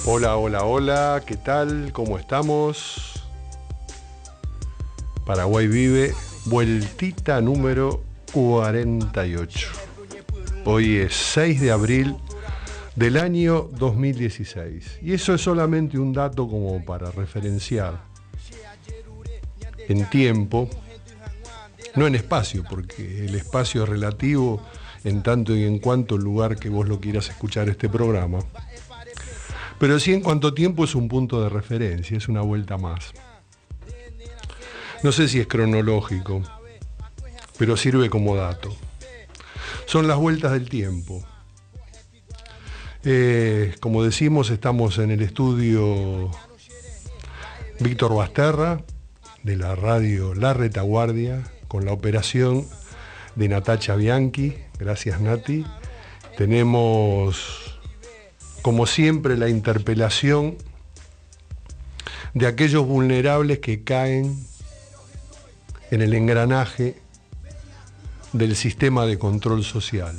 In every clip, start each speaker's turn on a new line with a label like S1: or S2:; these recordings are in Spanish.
S1: Hola, hola, hola, ¿qué tal? ¿Cómo estamos? Paraguay Vive, vueltita número 48. Hoy es 6 de abril del año 2016. Y eso es solamente un dato como para referenciar en tiempo, no en espacio, porque el espacio es relativo en tanto y en cuanto el lugar que vos lo quieras escuchar este programa. Pero sí en cuanto tiempo es un punto de referencia, es una vuelta más. No sé si es cronológico, pero sirve como dato. Son las vueltas del tiempo. Como decimos, estamos en el estudio Víctor Basterra, de la radio La Retaguardia, con la operación de Natacha Bianchi. Gracias, Nati. Tenemos, como siempre, la interpelación de aquellos vulnerables que caen en el engranaje del sistema de control social.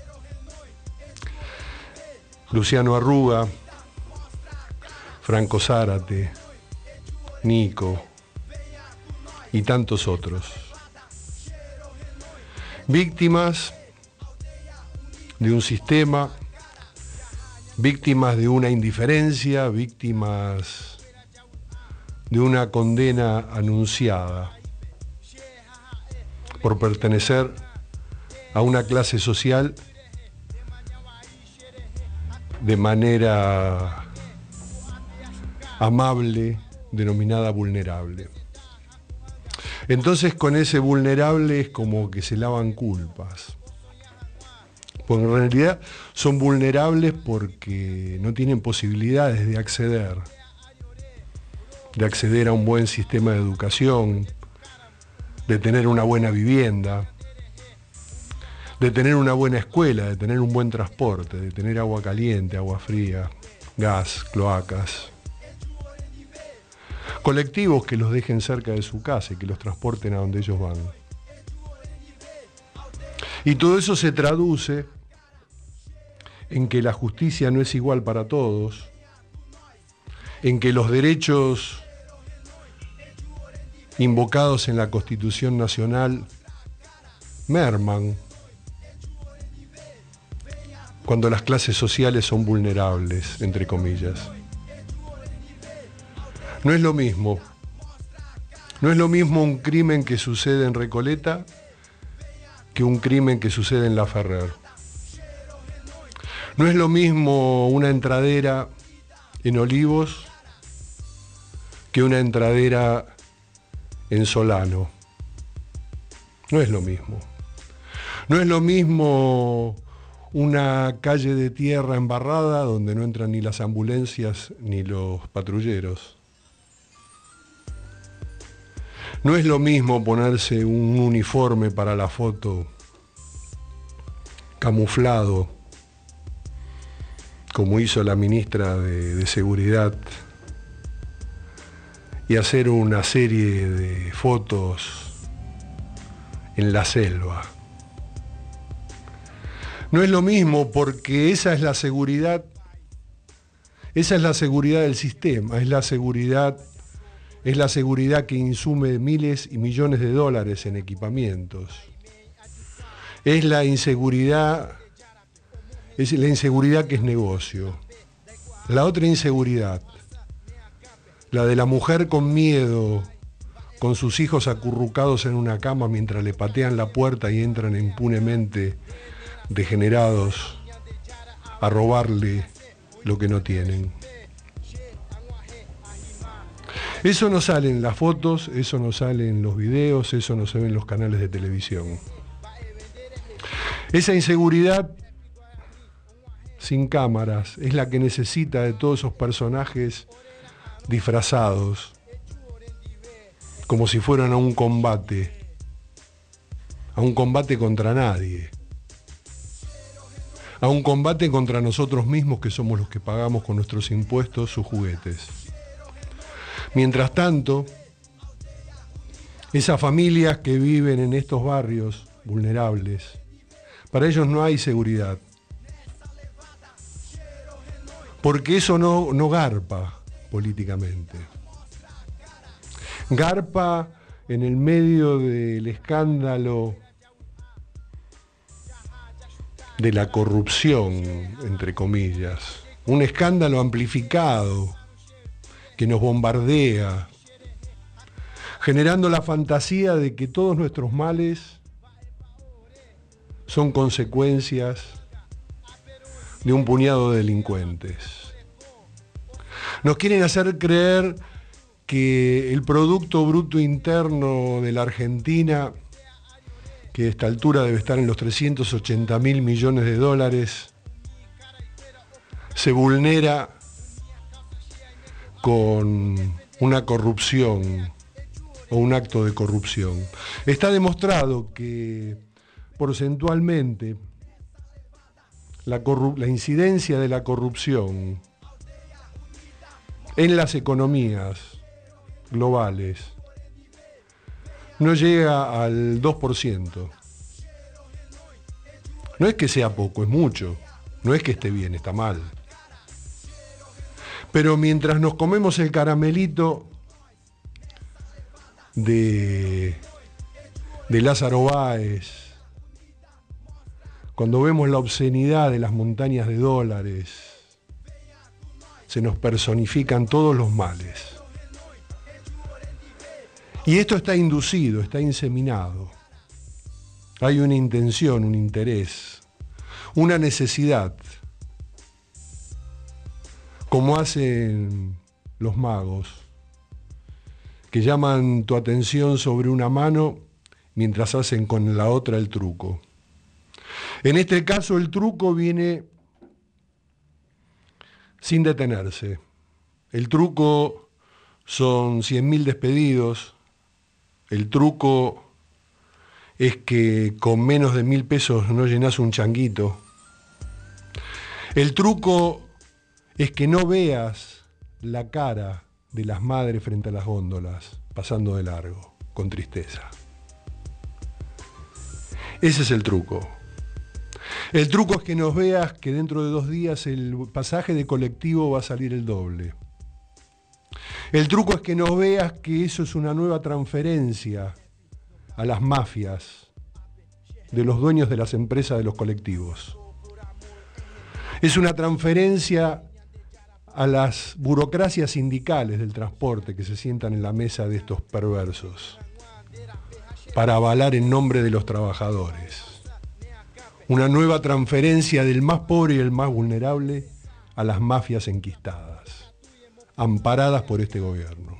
S1: Luciano Arruga, Franco Zárate, Nico y tantos otros. Víctimas de un sistema, víctimas de una indiferencia, víctimas de una condena anunciada por pertenecer a una clase social de manera amable, denominada vulnerable. Entonces con ese vulnerable es como que se lavan culpas. Porque en realidad son vulnerables porque no tienen posibilidades de acceder a un buen sistema de educación, de tener una buena vivienda, de tener una buena escuela, de tener un buen transporte, de tener agua caliente, agua fría, gas, cloacas. Colectivos que los dejen cerca de su casa y que los transporten a donde ellos van. Y todo eso se traduce en que la justicia no es igual para todos, en que los derechos invocados en la Constitución Nacional merman cuando las clases sociales son vulnerables, entre comillas. No es lo mismo un crimen que sucede en Recoleta que un crimen que sucede en La Ferrer. No es lo mismo una entradera en Olivos que una entradera en Solano. No es lo mismo. No es lo mismo una calle de tierra embarrada donde no entran ni las ambulancias ni los patrulleros. No es lo mismo ponerse un uniforme para la foto camuflado, como hizo la ministra de Seguridad, y hacer una serie de fotos en la selva. No es lo mismo porque esa es la seguridad del sistema, es la seguridad que insume miles y millones de dólares en equipamientos. Es la inseguridad que es negocio. La otra inseguridad, la de la mujer con miedo, con sus hijos acurrucados en una cama mientras le patean la puerta y entran impunemente degenerados a robarle lo que no tienen. Eso no sale en las fotos, eso no sale en los videos, eso no se ve en los canales de televisión. Esa inseguridad sin cámaras es la que necesita de todos esos personajes disfrazados, como si fueran a un combate contra nadie, a un combate contra nosotros mismos que somos los que pagamos con nuestros impuestos sus juguetes. Mientras tanto, esas familias que viven en estos barrios vulnerables, para ellos no hay seguridad. porque eso no garpa políticamente. Garpa en el medio del escándalo de la corrupción, entre comillas. Un escándalo amplificado que nos bombardea, generando la fantasía de que todos nuestros males son consecuencias de un puñado de delincuentes. Nos quieren hacer creer que el Producto Bruto Interno de la Argentina, que a esta altura debe estar en los 380.000 millones de dólares, se vulnera con una corrupción o un acto de corrupción. Está demostrado que porcentualmente la incidencia de la corrupción en las economías globales no llega al 2%. No es que sea poco, es mucho. No es que esté bien, está mal. Pero mientras nos comemos el caramelito de Lázaro Báez, cuando vemos la obscenidad de las montañas de dólares, se nos personifican todos los males. Y esto está inducido, está inseminado. Hay una intención, un interés, una necesidad, como hacen los magos, que llaman tu atención sobre una mano mientras hacen con la otra el truco. En este caso el truco viene sin detenerse. El truco son 100.000 despedidos. El truco es que con menos de 1.000 pesos no llenás un changuito. El truco es que no veas la cara de las madres frente a las góndolas, pasando de largo, con tristeza. Ese es el truco. El truco es que nos veas que dentro de 2 días el pasaje de colectivo va a salir el doble. El truco es que nos veas que eso es una nueva transferencia a las mafias de los dueños de las empresas de los colectivos. Es una transferencia a las burocracias sindicales del transporte que se sientan en la mesa de estos perversos para avalar en nombre de los trabajadores. Una nueva transferencia del más pobre y el más vulnerable a las mafias enquistadas, amparadas por este gobierno.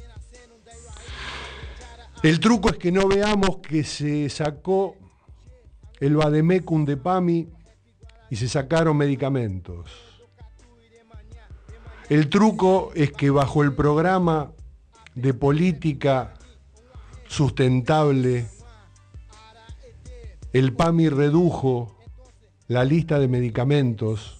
S1: El truco es que no veamos que se sacó el vademecum de PAMI y se sacaron medicamentos. El truco es que bajo el programa de política sustentable, el PAMI redujo la lista de medicamentos,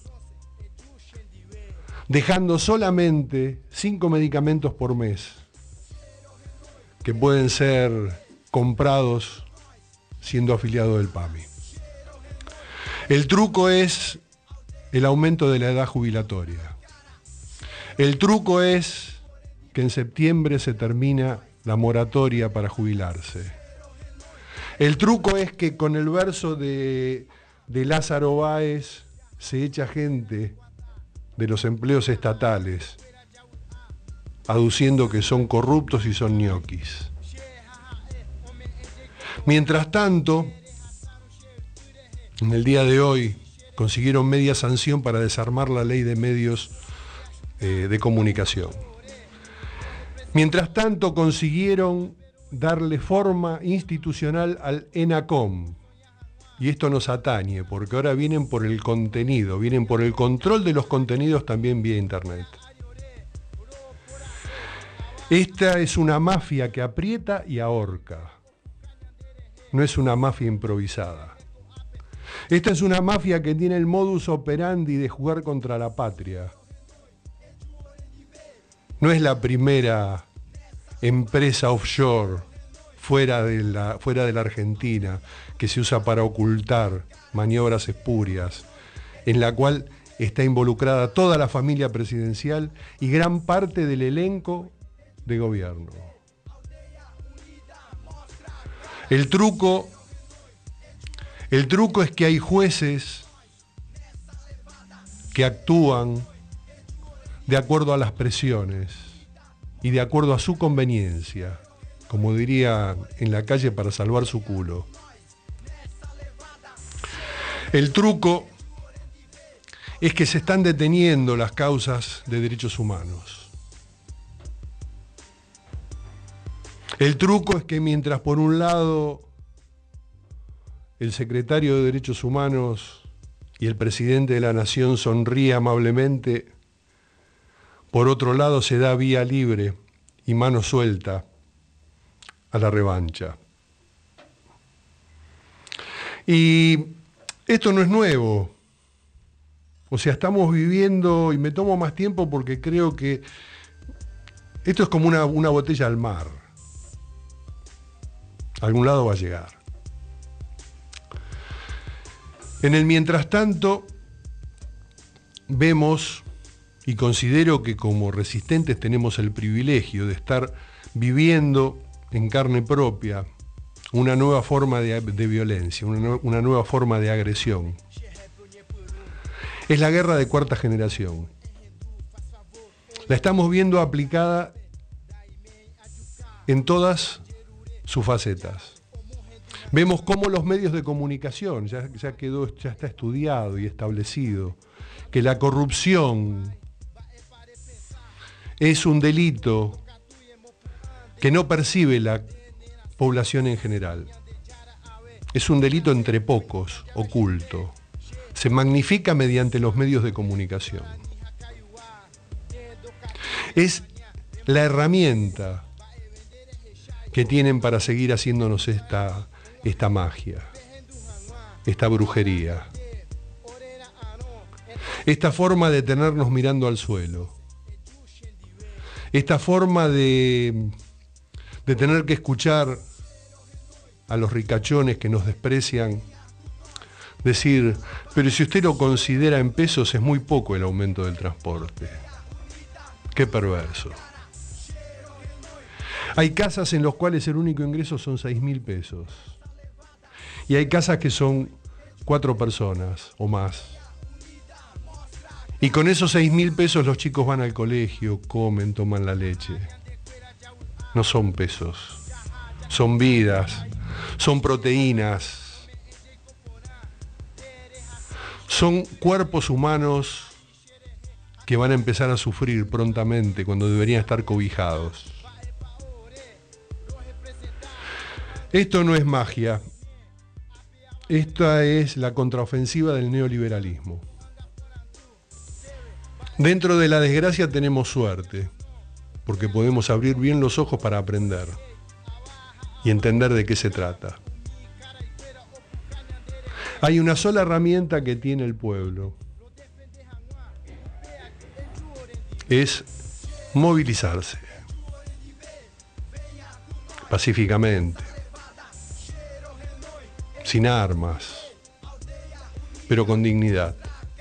S1: dejando solamente 5 medicamentos por mes que pueden ser comprados siendo afiliado del PAMI. El truco es el aumento de la edad jubilatoria. El truco es que en septiembre se termina la moratoria para jubilarse. El truco es que con el verso de Lázaro Báez se echa gente de los empleos estatales, aduciendo que son corruptos y son ñoquis. Mientras tanto, en el día de hoy consiguieron media sanción para desarmar la ley de medios de comunicación. Mientras tanto consiguieron darle forma institucional al ENACOM. Y esto nos atañe, porque ahora vienen por el contenido, vienen por el control de los contenidos también vía internet. Esta es una mafia que aprieta y ahorca. No es una mafia improvisada. Esta es una mafia que tiene el modus operandi de jugar contra la patria. No es la primera empresa offshore fuera de la Argentina que se usa para ocultar maniobras espurias, en la cual está involucrada toda la familia presidencial y gran parte del elenco de gobierno. El truco es que hay jueces que actúan de acuerdo a las presiones y de acuerdo a su conveniencia, como diría en la calle, para salvar su culo. El truco es que se están deteniendo las causas de derechos humanos. El truco es que mientras por un lado el secretario de Derechos Humanos y el presidente de la Nación sonríe amablemente, por otro lado se da vía libre y mano suelta a la revancha. Y esto no es nuevo. O sea, estamos viviendo, y me tomo más tiempo porque creo que esto es como una botella al mar. A algún lado va a llegar. En el mientras tanto, vemos, y considero que como resistentes tenemos el privilegio de estar viviendo en carne propia una nueva forma de violencia, una nueva forma de agresión. Es la guerra de cuarta generación. La estamos viendo aplicada en todas sus facetas. Vemos cómo los medios de comunicación, ya está estudiado y establecido, que la corrupción es un delito que no percibe la población en general. Es un delito entre pocos, oculto. Se magnifica mediante los medios de comunicación. Es la herramienta que tienen para seguir haciéndonos esta magia, esta brujería, esta forma de tenernos mirando al suelo, esta forma de tener que escuchar a los ricachones que nos desprecian decir, pero si usted lo considera en pesos es muy poco el aumento del transporte. Qué perverso. Hay casas en las cuales el único ingreso son 6.000 pesos. Y hay casas que son 4 personas o más. Y con esos 6.000 pesos los chicos van al colegio, comen, toman la leche. No son pesos, son vidas, son proteínas, son cuerpos humanos que van a empezar a sufrir prontamente cuando deberían estar cobijados. Esto no es magia, esta es la contraofensiva del neoliberalismo. Dentro de la desgracia tenemos suerte, porque podemos abrir bien los ojos para aprender y entender de qué se trata. Hay una sola herramienta que tiene el pueblo. Es movilizarse pacíficamente, sin armas, pero con dignidad.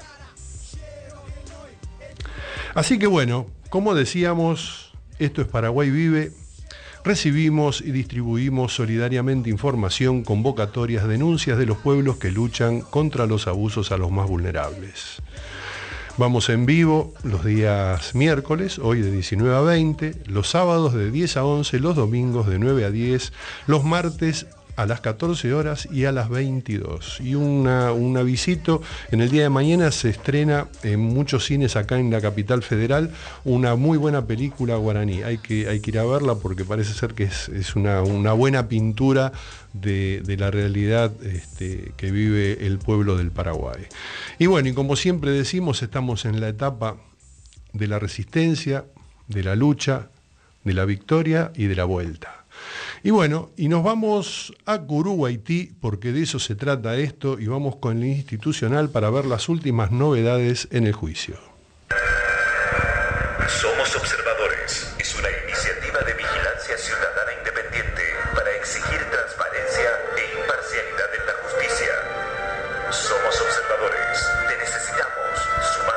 S1: Así que bueno, como decíamos, esto es Paraguay Vive. Recibimos y distribuimos solidariamente información, convocatorias, denuncias de los pueblos que luchan contra los abusos a los más vulnerables. Vamos en vivo los días miércoles, hoy de 19 a 20, los sábados de 10 a 11, los domingos de 9 a 10, los martes a las 14 horas y a las 22. Y un avisito, en el día de mañana se estrena en muchos cines acá en la capital federal una muy buena película guaraní. Hay que ir a verla porque parece ser que es una buena pintura de la realidad que vive el pueblo del Paraguay. Y bueno, y como siempre decimos, estamos en la etapa de la resistencia, de la lucha, de la victoria y de la vuelta. Y bueno, y nos vamos a Curuguaití, porque de eso se trata esto, y vamos con el institucional para ver las últimas novedades en el juicio.
S2: Somos Observadores es una iniciativa de vigilancia ciudadana independiente para exigir transparencia e imparcialidad en la justicia. Somos Observadores, te necesitamos, sumar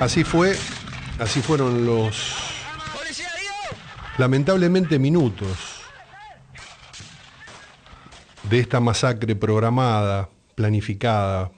S1: Así fueron los, lamentablemente, minutos de esta masacre programada, planificada,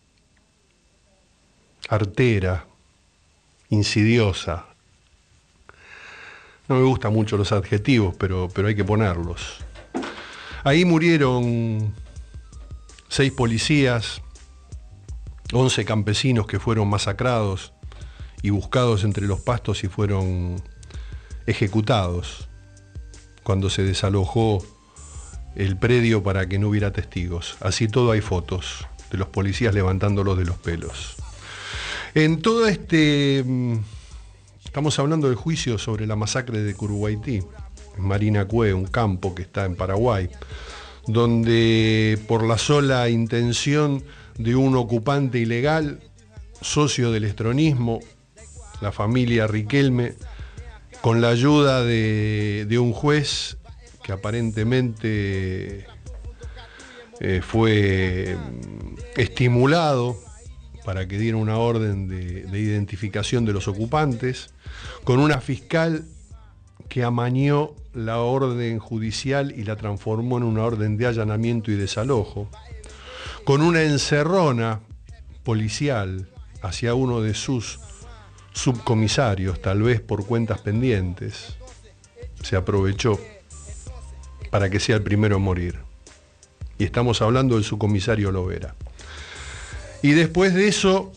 S1: artera, insidiosa. No me gustan mucho los adjetivos, pero hay que ponerlos. Ahí murieron 6 policías, 11 campesinos que fueron masacrados y buscados entre los pastos y fueron ejecutados cuando se desalojó el predio para que no hubiera testigos. Así todo hay fotos de los policías levantándolos de los pelos. En todo estamos hablando del juicio sobre la masacre de Curuguaití, en Marinacue, un campo que está en Paraguay, donde por la sola intención de un ocupante ilegal, socio del estronismo, la familia Riquelme, con la ayuda de un juez que aparentemente fue estimulado para que diera una orden de identificación de los ocupantes, con una fiscal que amañó la orden judicial y la transformó en una orden de allanamiento y desalojo, con una encerrona policial hacia uno de sus subcomisarios, tal vez por cuentas pendientes, se aprovechó para que sea el primero en morir. Y estamos hablando del subcomisario Lovera. Y después de eso,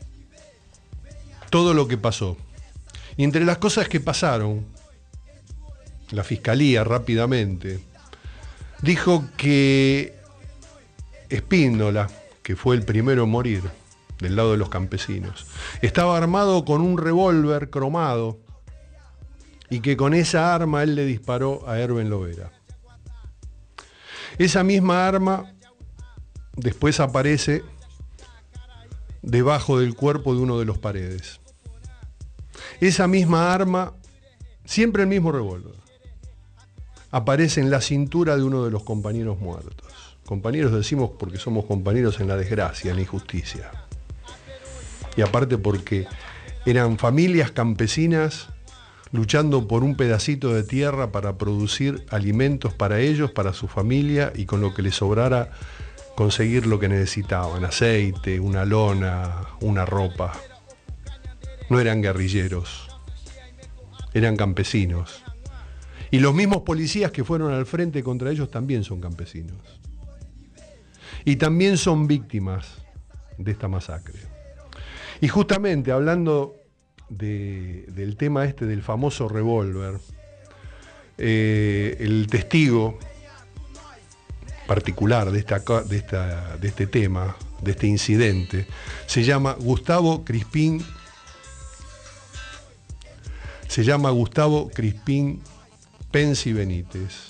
S1: todo lo que pasó. Y entre las cosas que pasaron, la Fiscalía rápidamente dijo que Espíndola, que fue el primero en morir del lado de los campesinos, estaba armado con un revólver cromado y que con esa arma él le disparó a Herben Lovera. Esa misma arma después aparece debajo del cuerpo de uno de los Paredes. Esa misma arma, siempre el mismo revólver, aparece en la cintura de uno de los compañeros muertos. Compañeros decimos porque somos compañeros en la desgracia, en la injusticia. Y aparte porque eran familias campesinas luchando por un pedacito de tierra para producir alimentos para ellos, para su familia, y con lo que les sobrara conseguir lo que necesitaban: aceite, una lona, una ropa. No eran guerrilleros, eran campesinos. Y los mismos policías que fueron al frente contra ellos también son campesinos. Y también son víctimas de esta masacre. Y justamente hablando del tema del famoso revólver, el testigo particular de este tema, de este incidente, se llama Gustavo Crispín Pensi Benítez.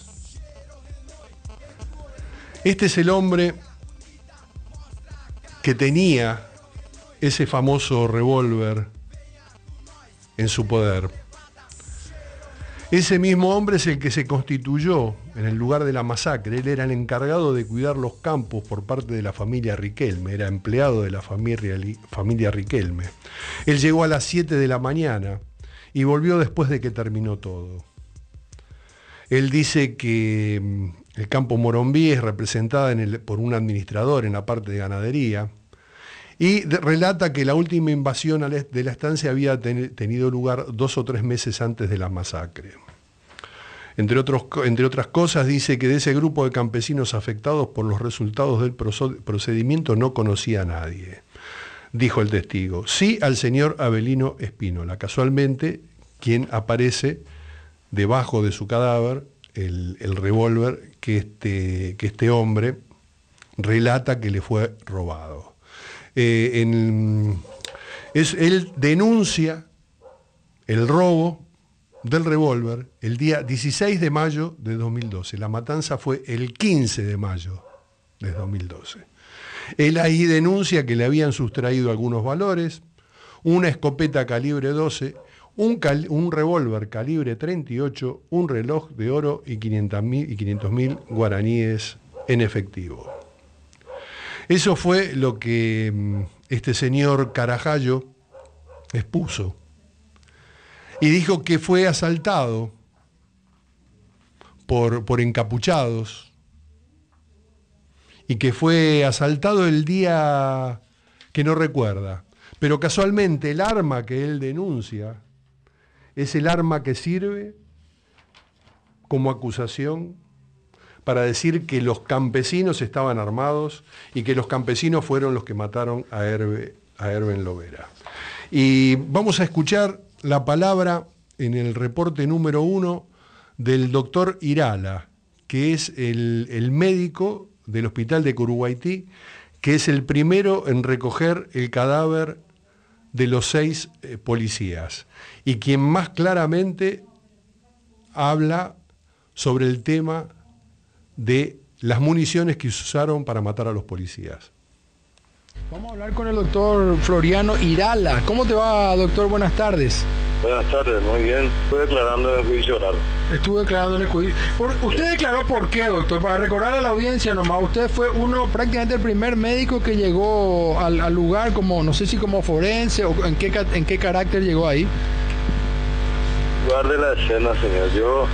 S1: Este es el hombre que tenía ese famoso revólver en su poder. Ese mismo hombre es el que se constituyó en el lugar de la masacre. Él era el encargado de cuidar los campos por parte de la familia Riquelme, era empleado de la familia Riquelme. Él llegó a las 7 de la mañana y volvió después de que terminó todo. Él dice que el campo Morombí es representada por un administrador en la parte de ganadería, y relata que la última invasión de la estancia había tenido lugar 2 o 3 meses antes de la masacre. Entre otras cosas, dice que de ese grupo de campesinos afectados por los resultados del procedimiento no conocía a nadie. Dijo el testigo, sí al señor Avelino Espínola, casualmente quien aparece debajo de su cadáver, el revólver que este hombre relata que le fue robado. Él denuncia el robo del revólver el día 16 de mayo de 2012. La matanza fue el 15 de mayo de 2012. Él ahí denuncia que le habían sustraído algunos valores, una escopeta calibre 12, un revólver calibre 38, un reloj de oro y 500.000 guaraníes en efectivo. Eso fue lo que este señor Carajallo expuso. Y dijo que fue asaltado por encapuchados y que fue asaltado el día que no recuerda. Pero casualmente el arma que él denuncia es el arma que sirve como acusación para decir que los campesinos estaban armados y que los campesinos fueron los que mataron a Herben Lovera. Y vamos a escuchar la palabra en el reporte número 1 del doctor Irala, que es el médico del hospital de Curuguaití, que es el primero en recoger el cadáver de los 6 policías y quien más claramente habla sobre el tema de las municiones que se usaron para matar a los policías.
S3: Vamos a hablar con el doctor Floriano Irala. ¿Cómo te va, doctor? Buenas tardes.
S4: Buenas tardes, muy bien. Estuve declarando en el juicio oral.
S3: Estuve declarando en el juicio. ¿Usted declaró por qué, doctor? Para recordar a la audiencia nomás, usted fue prácticamente el primer médico que llegó al lugar, como no sé si como forense o en qué carácter llegó ahí.
S4: Lugar de la escena, señor. Yo,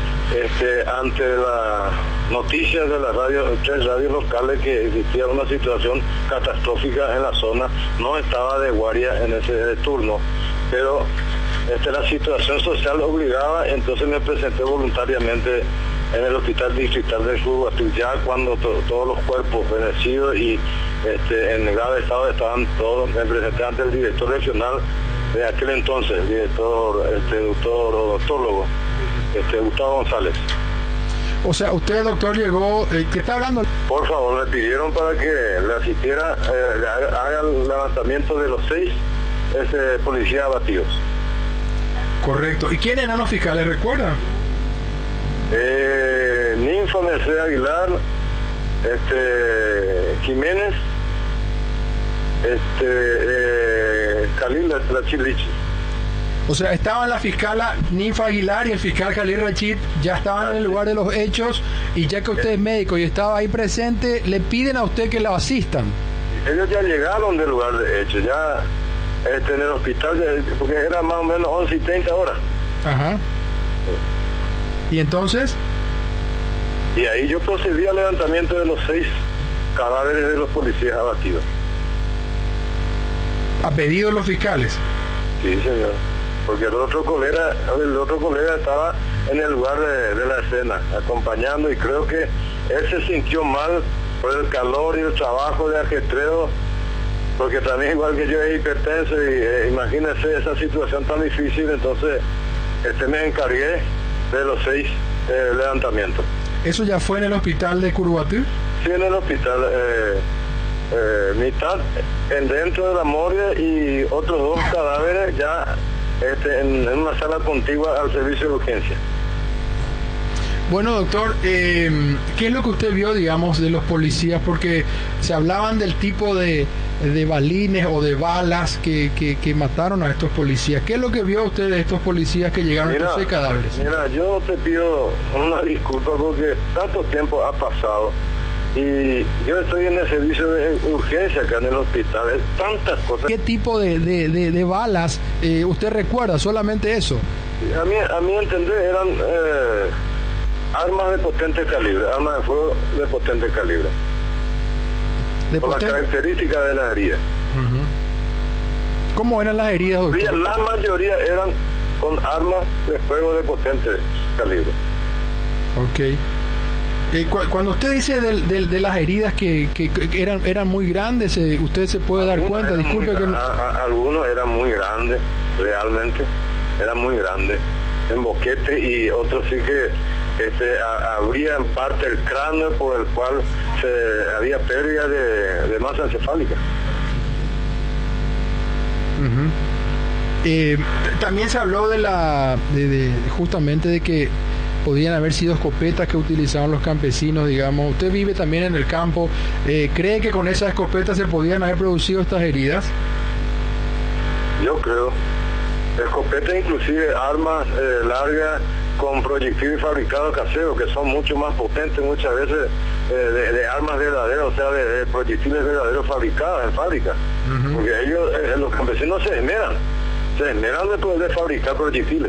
S4: ante la noticia de las tres radios locales que existía una situación catastrófica en la zona, no estaba de guardia en ese turno, pero la situación social obligaba, entonces me presenté voluntariamente en el hospital distrital de Curuguaty, ya cuando todos los cuerpos fenecidos y en grave estado estaban todos. Me presenté ante el director regional de aquel entonces, el director, doctor odontólogo, Gustavo González.
S3: O sea, usted, doctor, llegó, ¿qué está hablando?
S4: Por favor, me pidieron para que le asistiera, haga el levantamiento de los 6 policías abatidos.
S3: Correcto. ¿Y quiénes eran los fiscales, recuerda?
S4: Ninfa Mercedes Aguilar, Jiménez, Khalil Rachid.
S3: O sea, estaban la fiscala Ninfa Aguilar y el fiscal Khalil Rachid, ya estaban en el lugar de los hechos, y ya que usted es médico y estaba ahí presente, le piden a usted que lo asistan.
S4: Ellos ya llegaron del lugar de hechos, ya en el hospital, porque era más o menos 11:30 horas.
S3: Ajá. ¿Y entonces?
S4: Y ahí yo procedí al levantamiento de los 6 cadáveres de los policías abatidos.
S3: ¿A pedido de los fiscales?
S4: Sí, señor. Porque el otro colega estaba en el lugar de la escena, acompañando, y creo que él se sintió mal por el calor y el trabajo de ajetreo, porque también igual que yo es hipertenso y imagínense esa situación tan difícil, entonces me encargué de los 6 levantamientos.
S3: ¿Eso ya fue en el hospital de Curuguaty?
S4: Sí, en el hospital, mitad dentro de la morgue y otros 2 cadáveres ya en una sala contigua al servicio de urgencia.
S3: Bueno, doctor, ¿qué es lo que usted vio, digamos, de los policías? Porque se hablaban del tipo de balines o de balas que mataron a estos policías. ¿Qué es lo que vio usted de estos policías que llegaron a estos 6 cadáveres?
S4: Mira, yo te pido una disculpa porque tanto tiempo ha pasado y yo estoy en el servicio de urgencia acá en el hospital. Tantas cosas.
S3: ¿Qué tipo de balas usted recuerda? Solamente eso.
S4: A mi entender eran armas de potente calibre, armas de fuego de potente calibre. Por las características de las heridas.
S3: ¿Cómo eran las heridas, doctor?
S4: La mayoría eran con armas de fuego de potente calibre.
S3: Ok. Cuando usted dice de las heridas que eran muy grandes, usted se puede dar cuenta, disculpe que no...
S4: Algunos eran muy grandes, realmente, eran muy grandes, en boquete, y otros sí que abría en parte el cráneo, por el cual había pérdida de masa encefálica.
S3: También se habló justamente de que podían haber sido escopetas que utilizaban los campesinos, digamos. Usted vive también en el campo. ¿Cree que con esas escopetas se podían haber producido estas heridas?
S4: Yo creo. Escopetas, inclusive armas largas con proyectiles fabricados caseros, que son mucho más potentes muchas veces de armas verdaderas, o sea, de proyectiles verdaderos fabricados en fábrica. Porque ellos, los campesinos se esmeran se esmeran de fabricar proyectiles.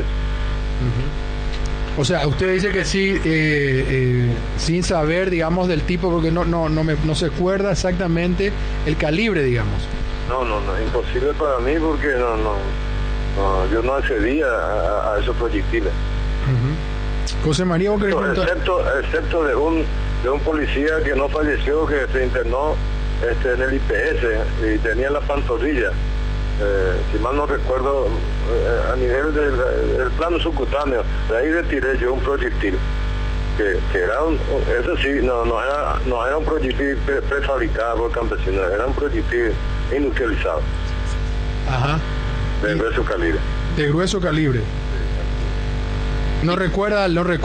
S3: O sea, usted dice que sí, sin saber, digamos, del tipo, porque no se acuerda exactamente el calibre, digamos.
S4: No, es imposible para mí porque yo no accedí a esos proyectiles.
S3: José María, ¿vos querés contar?
S4: Excepto de un policía que no falleció, que se internó en el IPS y tenía la pantorrilla. Si mal no recuerdo, a nivel del plano subcutáneo, de ahí retiré yo un proyectil, que era eso sí, no era un proyectil prefabricado por campesinos, era un proyectil inutilizado.
S3: Ajá.
S4: De grueso calibre.
S3: De grueso calibre. No recuerda.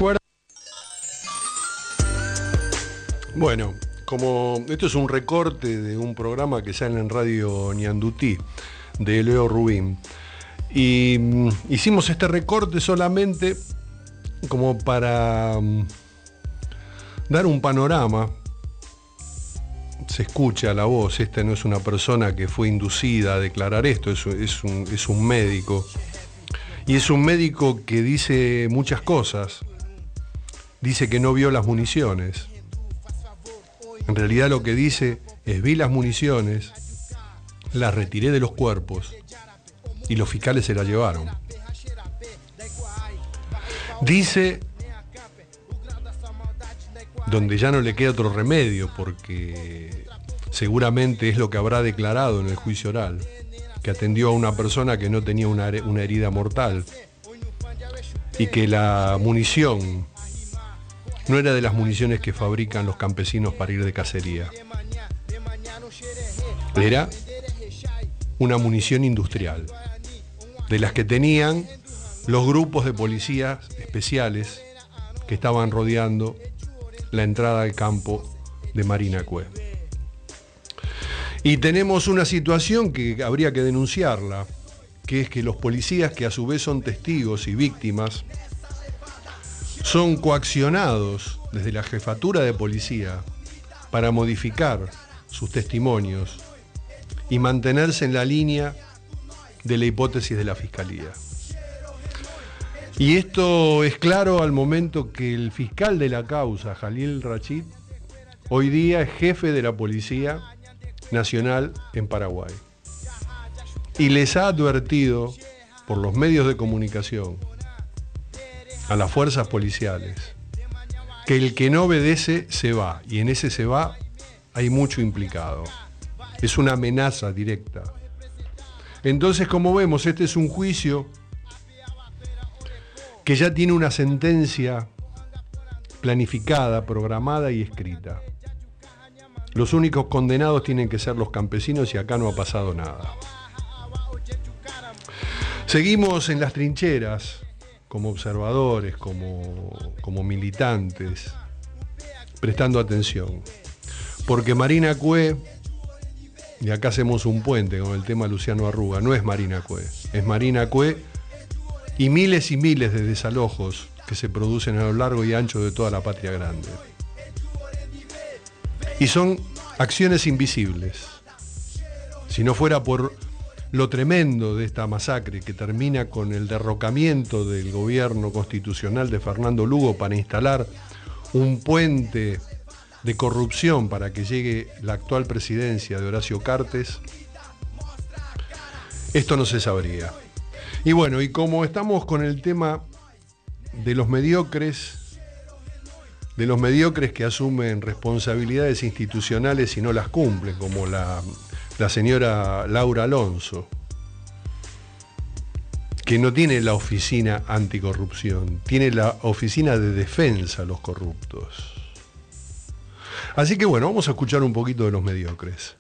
S1: Bueno, como esto es un recorte de un programa que sale en Radio Ñandutí, de Leo Rubín, y hicimos este recorte solamente como para dar un panorama. Se escucha la voz, esta no es una persona que fue inducida a declarar esto, es un médico, y es un médico que dice muchas cosas. Dice que no vio las municiones. En realidad lo que dice es: vi las municiones, las retiré de los cuerpos y los fiscales se las llevaron. Dice, donde ya no le queda otro remedio, porque seguramente es lo que habrá declarado en el juicio oral, que atendió a una persona que no tenía una herida mortal y que la munición no era de las municiones que fabrican los campesinos para ir de cacería. Era una munición industrial, de las que tenían los grupos de policías especiales que estaban rodeando la entrada al campo de Marina Cue. Y tenemos una situación que habría que denunciarla, que es que los policías, que a su vez son testigos y víctimas, son coaccionados desde la jefatura de policía para modificar sus testimonios y mantenerse en la línea de la hipótesis de la Fiscalía. Y esto es claro al momento que el fiscal de la causa, Jalil Rachid, hoy día es jefe de la Policía Nacional en Paraguay. Y les ha advertido por los medios de comunicación a las fuerzas policiales que el que no obedece se va, y en ese se va hay mucho implicado. Es una amenaza directa. Entonces, como vemos, este es un juicio que ya tiene una sentencia planificada, programada y escrita. Los únicos condenados tienen que ser los campesinos y acá no ha pasado nada. Seguimos en las trincheras como observadores, como militantes, prestando atención. Porque Marina Cue, y acá hacemos un puente con el tema Luciano Arruga, no es Marina Cue, es Marina Cue y miles de desalojos que se producen a lo largo y ancho de toda la patria grande. Y son acciones invisibles. Si no fuera por lo tremendo de esta masacre que termina con el derrocamiento del gobierno constitucional de Fernando Lugo para instalar un puente de corrupción para que llegue la actual presidencia de Horacio Cartes, esto no se sabría. Y bueno, y como estamos con el tema de los mediocres que asumen responsabilidades institucionales y no las cumplen, como la señora Laura Alonso, que no tiene la oficina anticorrupción, tiene la oficina de defensa a los corruptos. Así que bueno, vamos a escuchar un poquito de los mediocres.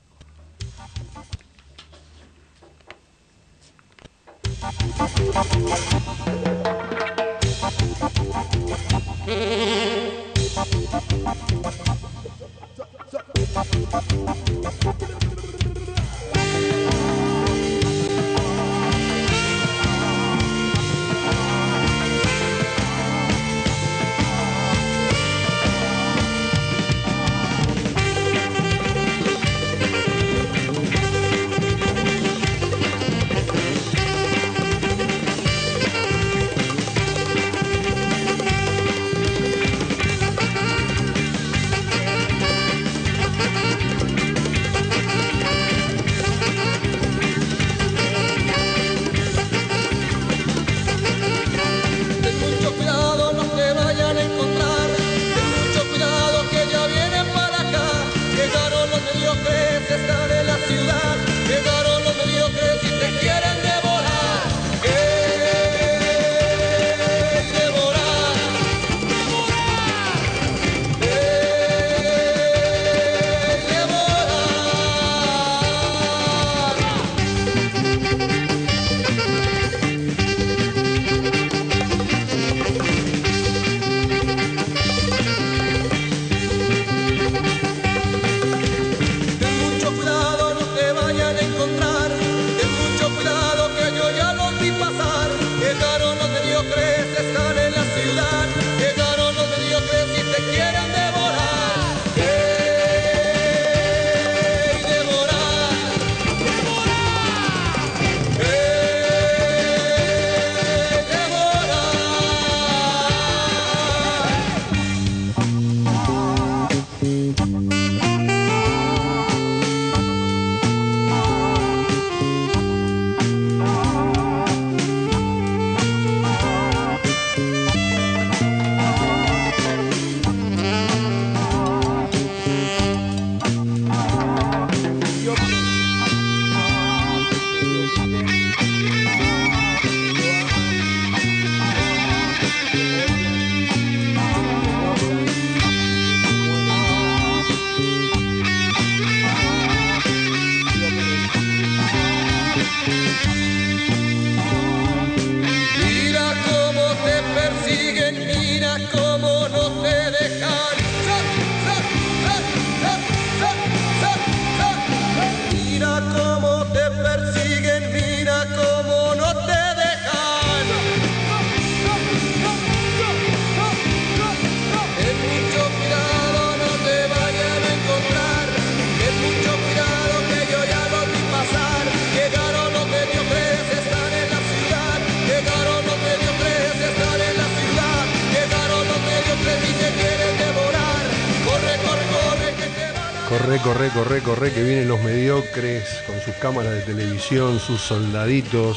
S1: Corre, que vienen los mediocres con sus cámaras de televisión, sus soldaditos.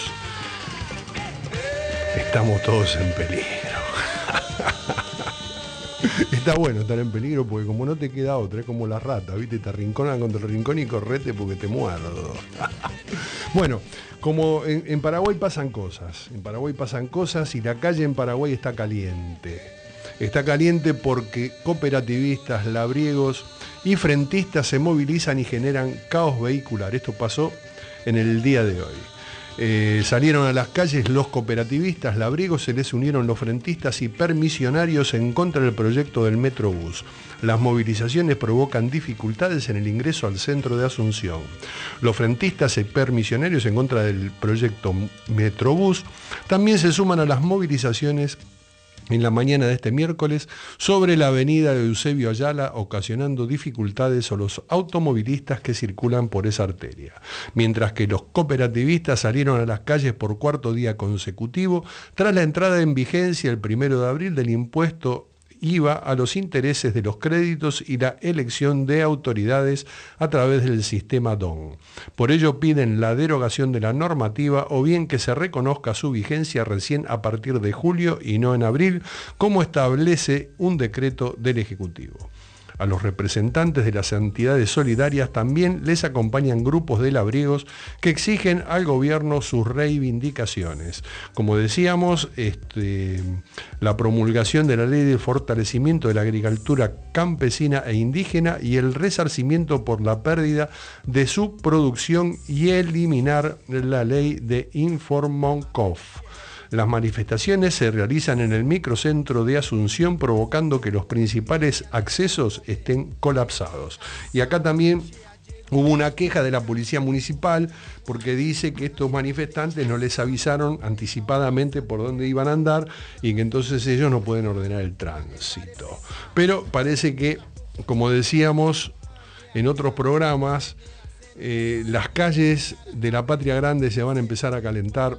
S1: Estamos todos en peligro. Está bueno estar en peligro porque como no te queda otra, es como la rata, ¿viste? Te arrinconan contra el rincón y correte porque te muerdo. Bueno, como en Paraguay pasan cosas. En Paraguay pasan cosas y la calle en Paraguay está caliente. Está caliente porque cooperativistas, labriegos y frentistas se movilizan y generan caos vehicular. Esto pasó en el día de hoy. Salieron a las calles los cooperativistas, labriegos, se les unieron los frentistas y permisionarios en contra del proyecto del Metrobús. Las movilizaciones provocan dificultades en el ingreso al centro de Asunción. Los frentistas y permisionarios en contra del proyecto Metrobús también se suman a las movilizaciones en la mañana de este miércoles sobre la avenida de Eusebio Ayala, ocasionando dificultades a los automovilistas que circulan por esa arteria. Mientras que los cooperativistas salieron a las calles por cuarto día consecutivo, tras la entrada en vigencia el 1 de abril del impuesto IVA a los intereses de los créditos y la elección de autoridades a través del sistema DON. Por ello piden la derogación de la normativa o bien que se reconozca su vigencia recién a partir de julio y no en abril, como establece un decreto del Ejecutivo. A los representantes de las entidades solidarias también les acompañan grupos de labriegos que exigen al gobierno sus reivindicaciones. Como decíamos, la promulgación de la ley de fortalecimiento de la agricultura campesina e indígena y el resarcimiento por la pérdida de su producción y eliminar la ley de Informoncov. Las manifestaciones se realizan en el microcentro de Asunción, provocando que los principales accesos estén colapsados. Y acá también hubo una queja de la policía municipal porque dice que estos manifestantes no les avisaron anticipadamente por dónde iban a andar y que entonces ellos no pueden ordenar el tránsito. Pero parece que, como decíamos en otros programas, las calles de la Patria Grande se van a empezar a calentar.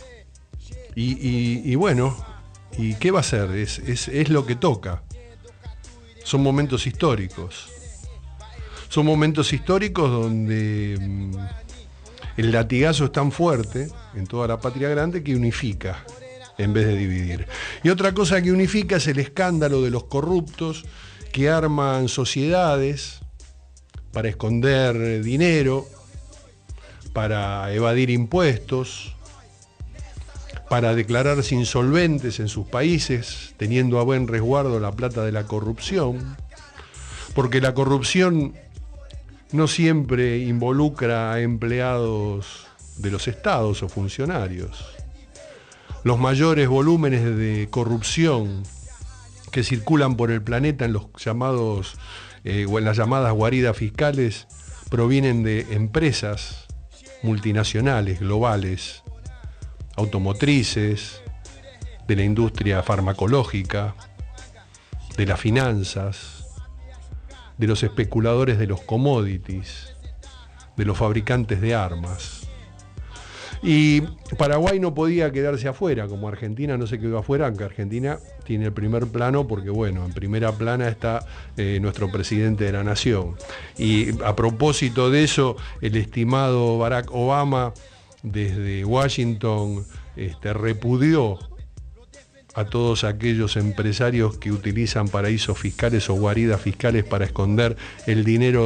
S1: Y bueno, ¿y qué va a ser? Es lo que toca. Son momentos históricos. Son momentos históricos donde el latigazo es tan fuerte en toda la Patria Grande que unifica en vez de dividir. Y otra cosa que unifica es el escándalo de los corruptos que arman sociedades para esconder dinero, para evadir impuestos, para declararse insolventes en sus países, teniendo a buen resguardo la plata de la corrupción, porque la corrupción no siempre involucra a empleados de los estados o funcionarios. Los mayores volúmenes de corrupción que circulan por el planeta en los llamados o en las llamadas guaridas fiscales provienen de empresas multinacionales, globales, automotrices, de la industria farmacológica, de las finanzas, de los especuladores de los commodities, de los fabricantes de armas. Y Paraguay no podía quedarse afuera, como Argentina no se quedó afuera, aunque Argentina tiene el primer plano porque, bueno, en primera plana está nuestro presidente de la nación. Y a propósito de eso, el estimado Barack Obama desde Washington repudió a todos aquellos empresarios que utilizan paraísos fiscales o guaridas fiscales para esconder el dinero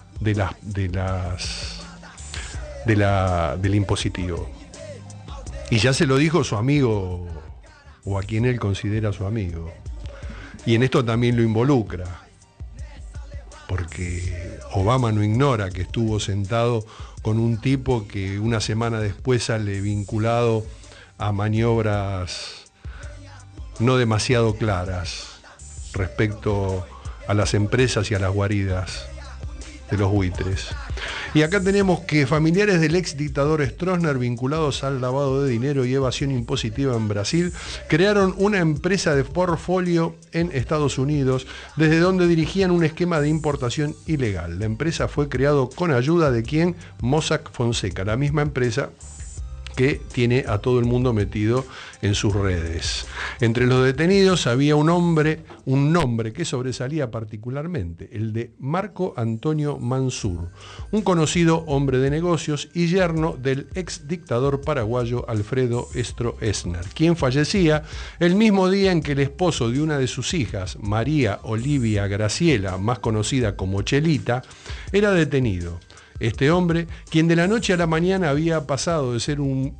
S1: del impositivo. Y ya se lo dijo su amigo, o a quien él considera su amigo. Y en esto también lo involucra, porque Obama no ignora que estuvo sentado con un tipo que una semana después sale vinculado a maniobras no demasiado claras respecto a las empresas y a las guaridas de los buitres. Y acá tenemos que familiares del ex dictador Stroessner vinculados al lavado de dinero y evasión impositiva en Brasil crearon una empresa de portfolio en Estados Unidos desde donde dirigían un esquema de importación ilegal. La empresa fue creada con ayuda de ¿quién? Mossack Fonseca, la misma empresa que tiene a todo el mundo metido en sus redes. Entre los detenidos había un nombre que sobresalía particularmente, el de Marco Antonio Mansur, un conocido hombre de negocios y yerno del ex dictador paraguayo Alfredo Stroessner, quien fallecía el mismo día en que el esposo de una de sus hijas, María Olivia Graciela, más conocida como Chelita, era detenido. Este hombre, quien de la noche a la mañana había pasado a ser un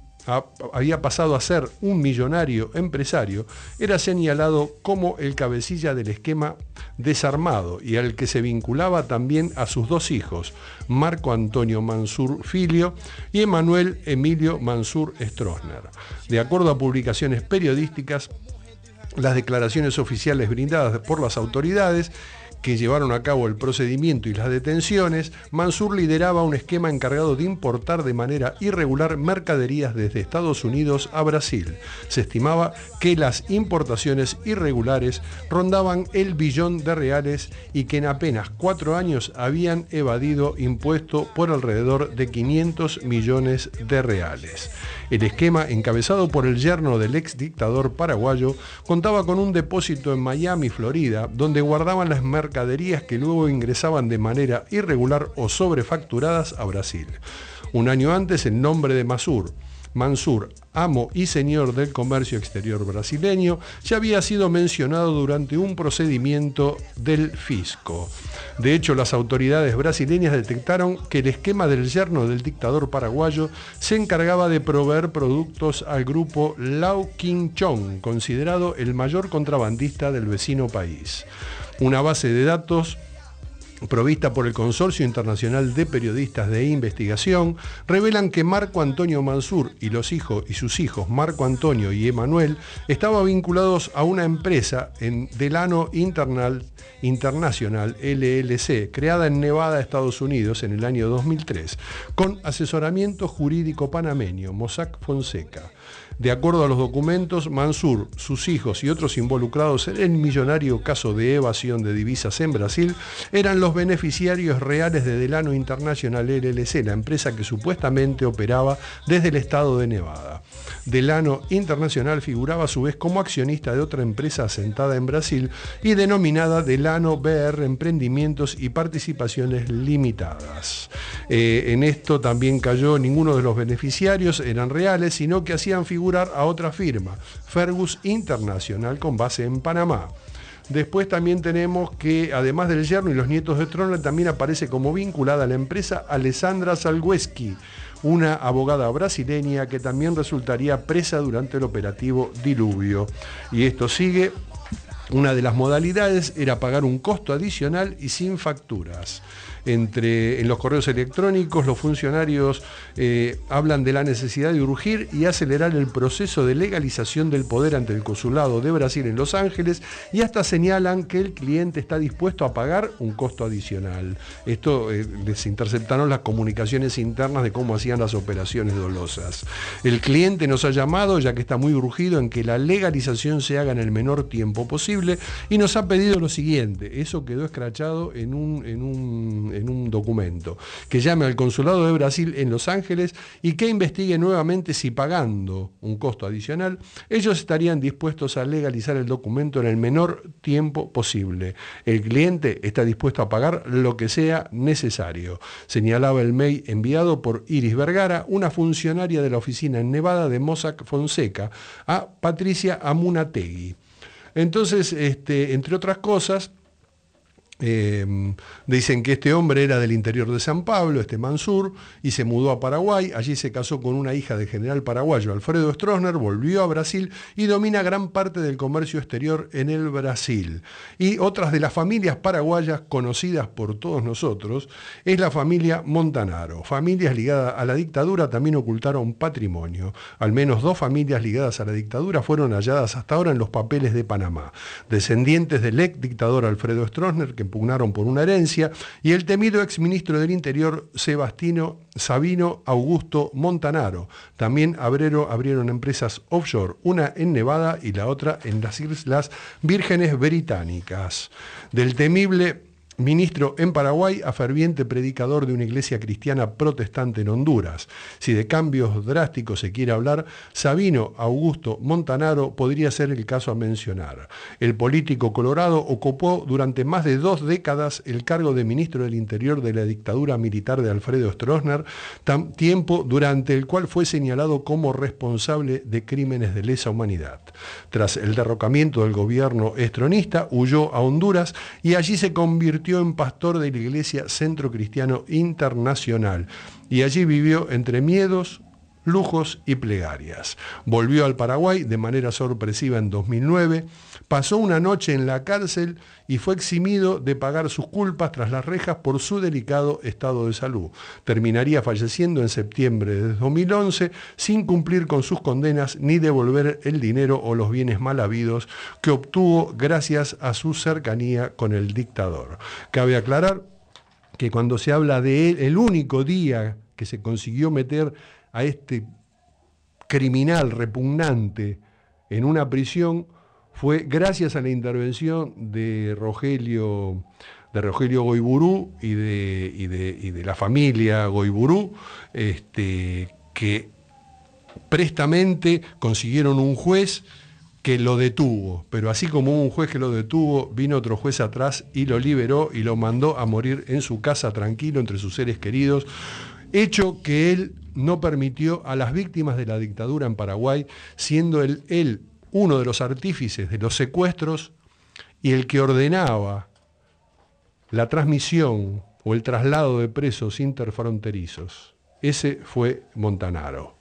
S1: millonario empresario, era señalado como el cabecilla del esquema desarmado y al que se vinculaba también a sus dos hijos, Marco Antonio Mansur Filio y Emanuel Emilio Mansur Stroessner. De acuerdo a publicaciones periodísticas, las declaraciones oficiales brindadas por las autoridades que llevaron a cabo el procedimiento y las detenciones, Mansur lideraba un esquema encargado de importar de manera irregular mercaderías desde Estados Unidos a Brasil. Se estimaba que las importaciones irregulares rondaban el billón de reales y que en apenas 4 años habían evadido impuesto por alrededor de 500 millones de reales. El esquema, encabezado por el yerno del ex dictador paraguayo, contaba con un depósito en Miami, Florida, donde guardaban las mercaderías que luego ingresaban de manera irregular o sobrefacturadas a Brasil. Un año antes, el nombre de Mansur, amo y señor del comercio exterior brasileño, ya había sido mencionado durante un procedimiento del fisco. De hecho, las autoridades brasileñas detectaron que el esquema del yerno del dictador paraguayo se encargaba de proveer productos al grupo Lau King Chong, considerado el mayor contrabandista del vecino país. Una base de datos provista por el Consorcio Internacional de Periodistas de Investigación, revelan que Marco Antonio Mansur y sus hijos Marco Antonio y Emanuel estaban vinculados a una empresa en Delano International LLC, creada en Nevada, Estados Unidos, en el año 2003, con asesoramiento jurídico panameño, Mossack Fonseca. De acuerdo a los documentos, Mansur, sus hijos y otros involucrados en el millonario caso de evasión de divisas en Brasil eran los beneficiarios reales de Delano International LLC, la empresa que supuestamente operaba desde el estado de Nevada. Delano International figuraba a su vez como accionista de otra empresa asentada en Brasil y denominada Delano BR Emprendimientos y Participaciones Limitadas. En esto también cayó, ninguno de los beneficiarios eran reales, sino que hacían figurar a otra firma, Fergus International, con base en Panamá. Después también tenemos que, además del yerno y los nietos de Stroessner, también aparece como vinculada a la empresa Alessandra Salgueschi, una abogada brasileña que también resultaría presa durante el operativo Diluvio. Y esto sigue. Una de las modalidades era pagar un costo adicional y sin facturas. En los correos electrónicos los funcionarios hablan de la necesidad de urgir y acelerar el proceso de legalización del poder ante el Consulado de Brasil en Los Ángeles y hasta señalan que el cliente está dispuesto a pagar un costo adicional. Esto les interceptaron las comunicaciones internas de cómo hacían las operaciones dolosas. El cliente nos ha llamado, ya que está muy urgido en que la legalización se haga en el menor tiempo posible, y nos ha pedido lo siguiente. Eso quedó escrachado en en un documento, que llame al Consulado de Brasil en Los Ángeles y que investigue nuevamente si pagando un costo adicional, ellos estarían dispuestos a legalizar el documento en el menor tiempo posible. El cliente está dispuesto a pagar lo que sea necesario, señalaba el mail enviado por Iris Vergara, una funcionaria de la oficina en Nevada de Mossack Fonseca, a Patricia Amunategui. Entonces, entre otras cosas, dicen que este hombre era del interior de San Pablo, Mansur, y se mudó a Paraguay. Allí se casó con una hija del general paraguayo Alfredo Stroessner, volvió a Brasil y domina gran parte del comercio exterior en el Brasil. Y otras de las familias paraguayas conocidas por todos nosotros es la familia Montanaro. Familias ligadas a la dictadura también ocultaron patrimonio. Al menos 2 familias ligadas a la dictadura fueron halladas hasta ahora en los papeles de Panamá. Descendientes del ex dictador Alfredo Stroessner, que impugnaron por una herencia, y el temido exministro del Interior Sabino Augusto Montanaro. También abrieron empresas offshore, una en Nevada y la otra en las Islas Vírgenes Británicas. Del temible ministro en Paraguay a ferviente predicador de una iglesia cristiana protestante en Honduras. Si de cambios drásticos se quiere hablar, Sabino Augusto Montanaro podría ser el caso a mencionar. El político colorado ocupó durante más de 2 décadas el cargo de ministro del Interior de la dictadura militar de Alfredo Stroessner, tiempo durante el cual fue señalado como responsable de crímenes de lesa humanidad. Tras el derrocamiento del gobierno estronista, huyó a Honduras y allí se convirtió en pastor de la Iglesia Centro Cristiano Internacional y allí vivió entre miedos, lujos y plegarias. Volvió al Paraguay de manera sorpresiva en 2009, pasó una noche en la cárcel y fue eximido de pagar sus culpas tras las rejas por su delicado estado de salud. Terminaría falleciendo en septiembre de 2011 sin cumplir con sus condenas ni devolver el dinero o los bienes mal habidos que obtuvo gracias a su cercanía con el dictador. Cabe aclarar que cuando se habla de él, el único día que se consiguió meter a este criminal repugnante en una prisión fue gracias a la intervención de Rogelio Goiburú y de la familia Goiburú, que prestamente consiguieron un juez que lo detuvo, pero así como hubo un juez que lo detuvo, vino otro juez atrás y lo liberó y lo mandó a morir en su casa tranquilo entre sus seres queridos, hecho que él no permitió a las víctimas de la dictadura en Paraguay, siendo él uno de los artífices de los secuestros y el que ordenaba la transmisión o el traslado de presos interfronterizos. Ese fue Montanaro.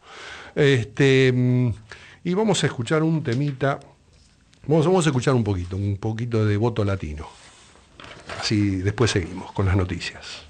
S1: Y vamos a escuchar un temita, vamos a escuchar un poquito de Voto Latino. Así después seguimos con las noticias.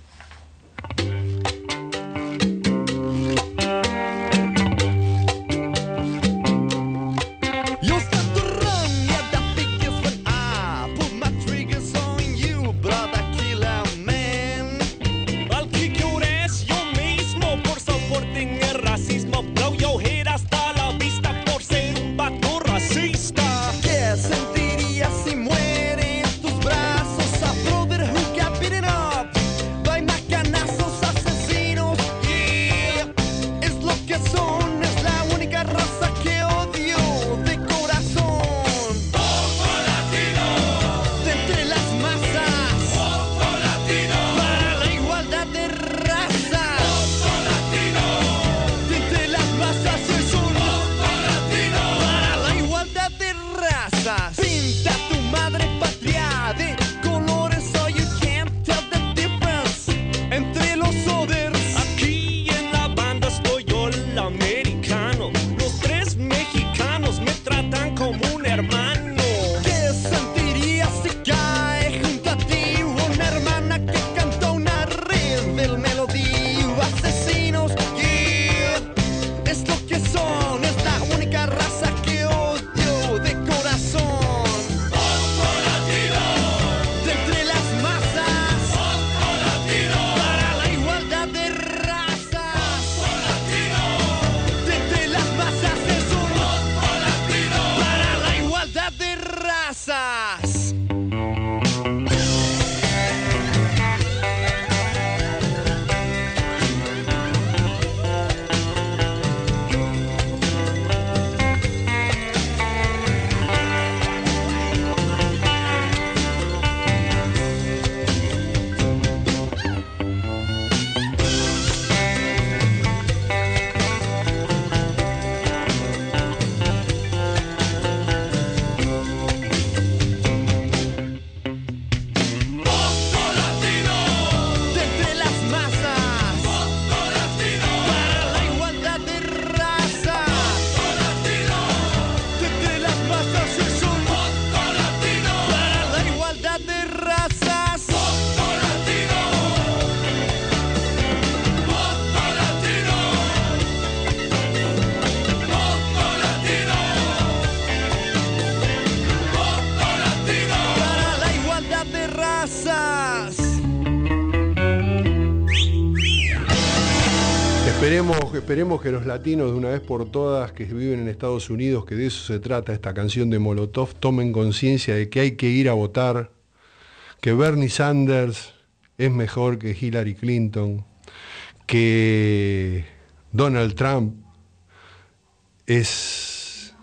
S5: Sentiría si muere en tus brazos a brotherhood got beaten up by
S1: Esperemos que los latinos de una vez por todas que viven en Estados Unidos, que de eso se trata esta canción de Molotov, tomen conciencia de que hay que ir a votar, que Bernie Sanders es mejor que Hillary Clinton, que Donald Trump es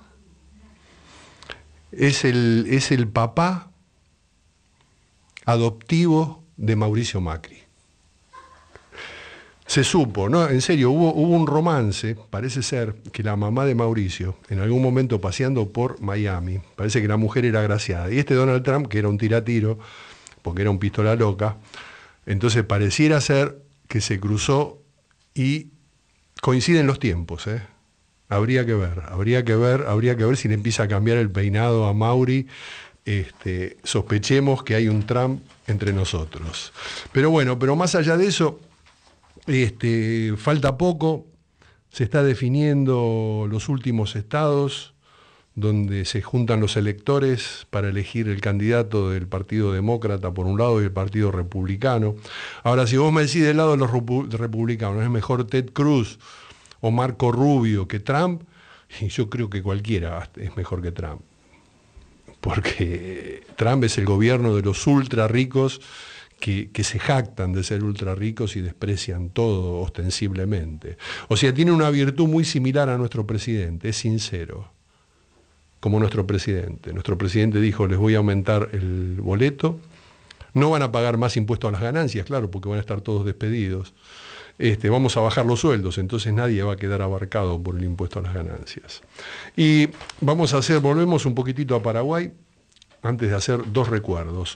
S1: el papá adoptivo de Mauricio Macri. Se supo, ¿no? En serio, hubo un romance, parece ser que la mamá de Mauricio, en algún momento paseando por Miami, parece que la mujer era agraciada, y este Donald Trump, que era un tiratiro, porque era un pistola loca, entonces pareciera ser que se cruzó y coinciden los tiempos, ¿eh? Habría que ver si le empieza a cambiar el peinado a Mauri. Sospechemos que hay un Trump entre nosotros. Pero bueno, pero más allá de eso, falta poco, se está definiendo los últimos estados donde se juntan los electores para elegir el candidato del Partido Demócrata por un lado y el Partido Republicano. Ahora, si vos me decís del lado de los republicanos, ¿es mejor Ted Cruz o Marco Rubio que Trump? Y yo creo que cualquiera es mejor que Trump, porque Trump es el gobierno de los ultra ricos que se jactan de ser ultra ricos y desprecian todo ostensiblemente. O sea, tiene una virtud muy similar a nuestro presidente, es sincero, como nuestro presidente. Nuestro presidente dijo, les voy a aumentar el boleto, no van a pagar más impuestos a las ganancias, claro, porque van a estar todos despedidos. Vamos a bajar los sueldos, entonces nadie va a quedar abarcado por el impuesto a las ganancias. Y volvemos un poquitito a Paraguay, antes de hacer dos recuerdos.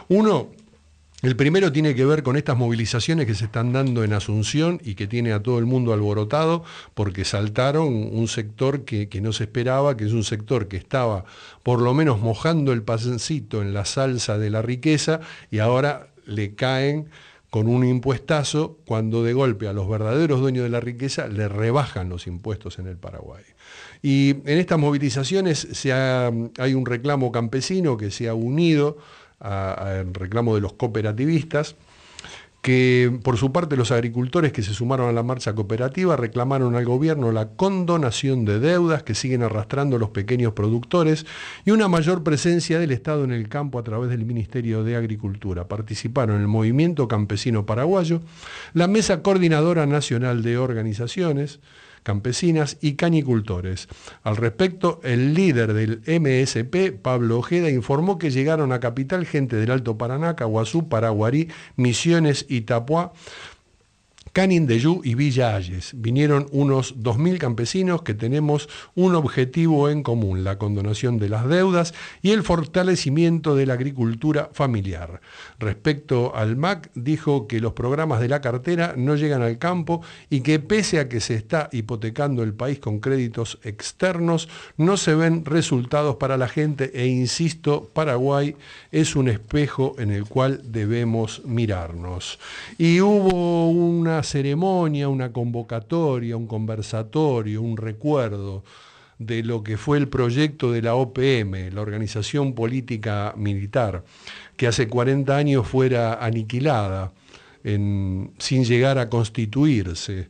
S1: El primero tiene que ver con estas movilizaciones que se están dando en Asunción y que tiene a todo el mundo alborotado porque saltaron un sector que no se esperaba, que es un sector que estaba por lo menos mojando el pancito en la salsa de la riqueza y ahora le caen con un impuestazo cuando de golpe a los verdaderos dueños de la riqueza le rebajan los impuestos en el Paraguay. Y en estas movilizaciones hay un reclamo campesino que se ha unido al reclamo de los cooperativistas, que por su parte los agricultores que se sumaron a la marcha cooperativa reclamaron al gobierno la condonación de deudas que siguen arrastrando los pequeños productores y una mayor presencia del Estado en el campo a través del Ministerio de Agricultura. Participaron el Movimiento Campesino Paraguayo, la Mesa Coordinadora Nacional de Organizaciones Campesinas y Cañicultores. Al respecto, el líder del MSP, Pablo Ojeda, informó que llegaron a Capital gente del Alto Paraná, Caguazú, Paraguarí, Misiones, Itapuá, Canindeyú y Villa Ayes. Vinieron unos 2.000 campesinos que tenemos un objetivo en común, la condonación de las deudas y el fortalecimiento de la agricultura familiar. Respecto al MAC, dijo que los programas de la cartera no llegan al campo y que pese a que se está hipotecando el país con créditos externos, no se ven resultados para la gente e insisto, Paraguay es un espejo en el cual debemos mirarnos. Y hubo una ceremonia, una convocatoria, un conversatorio, un recuerdo de lo que fue el proyecto de la OPM, la Organización Política Militar, que hace 40 años fuera aniquilada sin llegar a constituirse.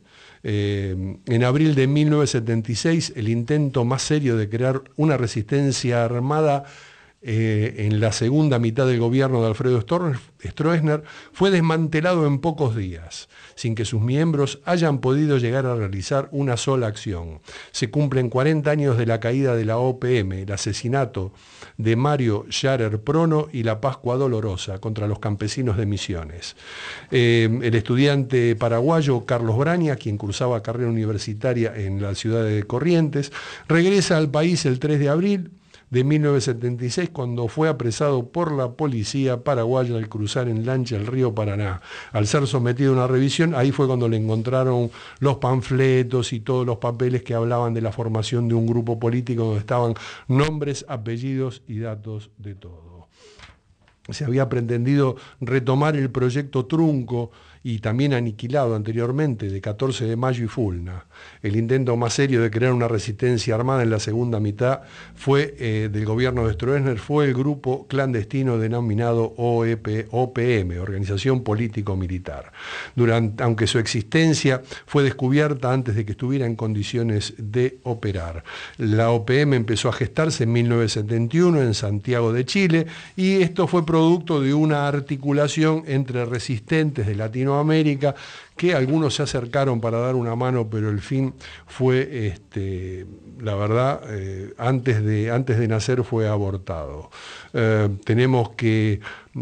S1: En abril de 1976, el intento más serio de crear una resistencia armada en la segunda mitad del gobierno de Alfredo Stroessner fue desmantelado en pocos días, sin que sus miembros hayan podido llegar a realizar una sola acción. Se cumplen 40 años de la caída de la OPM, el asesinato de Mario Scharer Prono y la Pascua Dolorosa contra los campesinos de Misiones. El estudiante paraguayo Carlos Braña, quien cursaba carrera universitaria en la ciudad de Corrientes, regresa al país el 3 de abril de 1976, cuando fue apresado por la policía paraguaya al cruzar en lancha el río Paraná. Al ser sometido a una revisión, ahí fue cuando le encontraron los panfletos y todos los papeles que hablaban de la formación de un grupo político donde estaban nombres, apellidos y datos de todo. se había pretendido retomar el proyecto trunco y también aniquilado anteriormente de 14 de mayo y Fulna. El intento más serio de crear una resistencia armada en la segunda mitad del gobierno de Stroessner fue el grupo clandestino denominado OPM, Organización Político-Militar. Aunque su existencia fue descubierta antes de que estuviera en condiciones de operar. La OPM empezó a gestarse en 1971 en Santiago de Chile y esto fue producto de una articulación entre resistentes de Latinoamérica, que algunos se acercaron para dar una mano, pero el fin fue, la verdad, antes de nacer fue abortado. Tenemos que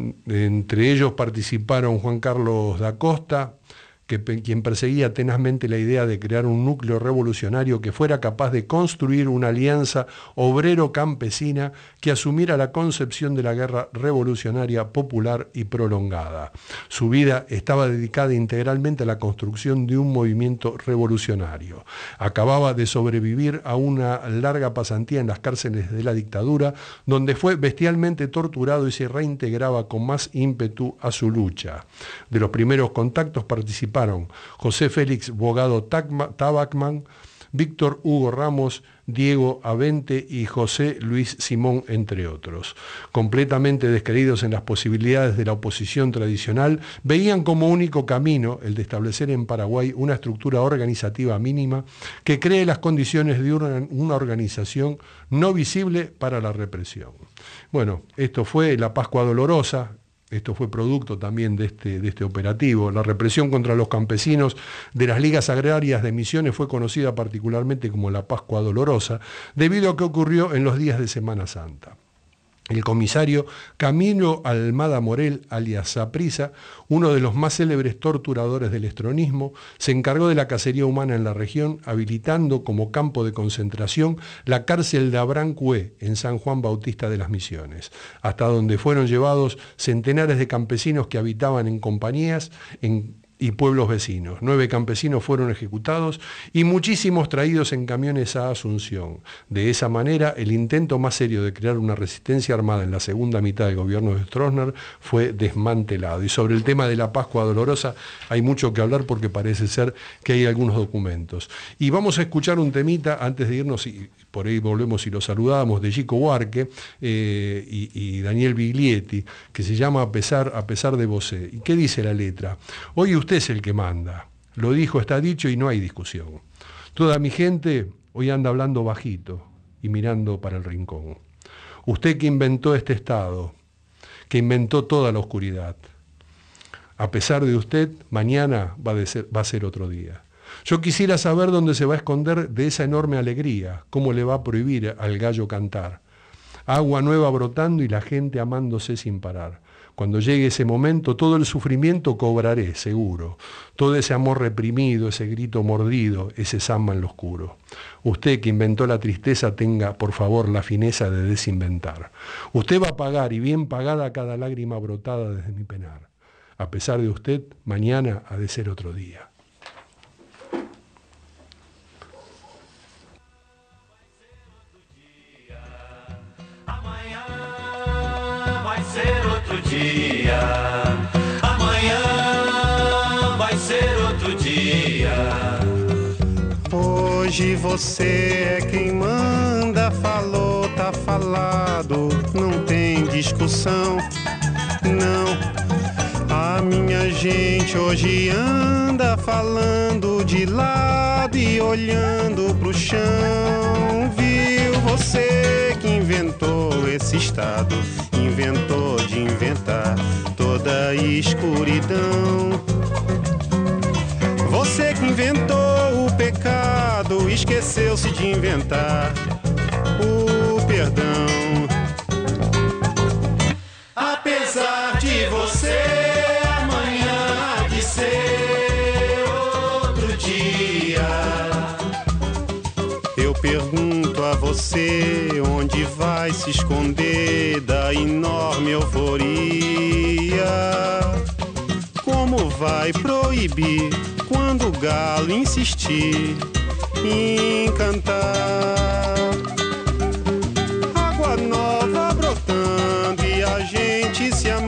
S1: entre ellos participaron Juan Carlos da Costa, quien perseguía tenazmente la idea de crear un núcleo revolucionario que fuera capaz de construir una alianza obrero-campesina que asumiera la concepción de la guerra revolucionaria popular y prolongada. Su vida estaba dedicada integralmente a la construcción de un movimiento revolucionario. Acababa de sobrevivir a una larga pasantía en las cárceles de la dictadura, donde fue bestialmente torturado y se reintegraba con más ímpetu a su lucha. De los primeros contactos participaron José Félix Bogado Tabacman, Víctor Hugo Ramos, Diego Avente y José Luis Simón, entre otros. Completamente descreídos en las posibilidades de la oposición tradicional, veían como único camino el de establecer en Paraguay una estructura organizativa mínima que cree las condiciones de una organización no visible para la represión. Bueno, esto fue la Pascua Dolorosa. Esto fue producto también de este operativo. La represión contra los campesinos de las ligas agrarias de Misiones fue conocida particularmente como la Pascua Dolorosa, debido a que ocurrió en los días de Semana Santa. El comisario Camilo Almada Morel, alias Saprissa, uno de los más célebres torturadores del estronismo, se encargó de la cacería humana en la región, habilitando como campo de concentración la cárcel de Abrancué, en San Juan Bautista de las Misiones, hasta donde fueron llevados centenares de campesinos que habitaban en compañías y pueblos vecinos. 9 campesinos fueron ejecutados y muchísimos traídos en camiones a Asunción. De esa manera, el intento más serio de crear una resistencia armada en la segunda mitad del gobierno de Stroessner fue desmantelado. Y sobre el tema de la Pascua Dolorosa hay mucho que hablar porque parece ser que hay algunos documentos. Y vamos a escuchar un temita antes de irnos, y por ahí volvemos y lo saludamos, de Chico Buarque y Daniel Biglietti, que se llama A pesar de vos. ¿Y qué dice la letra? Hoy usted es el que manda. Lo dijo, está dicho y no hay discusión. Toda mi gente hoy anda hablando bajito y mirando para el rincón. Usted que inventó este estado, que inventó toda la oscuridad. A pesar de usted, mañana va a ser otro día. Yo quisiera saber dónde se va a esconder de esa enorme alegría, cómo le va a prohibir al gallo cantar. Agua nueva brotando y la gente amándose sin parar. Cuando llegue ese momento, todo el sufrimiento cobraré, seguro. Todo ese amor reprimido, ese grito mordido, ese samba en lo oscuro. Usted que inventó la tristeza, tenga, por favor, la fineza de desinventar. Usted va a pagar, y bien pagada, cada lágrima brotada desde mi penar. A pesar de usted, mañana ha de ser otro día.
S5: Amanhã vai ser outro dia. Hoje você é quem manda, falou, tá falado, não tem discussão, não. A minha gente hoje anda falando de lado e olhando pro chão. Viu você que inventou esse estado, inventou de inventar toda a escuridão. Você que inventou o pecado, esqueceu-se de inventar o perdão. Apesar de você, amanhã há de ser outro dia. Eu pergunto a você onde vai se esconder da enorme euforia. Como vai proibir quando o galo insistir em cantar? Água nova brotando e a gente se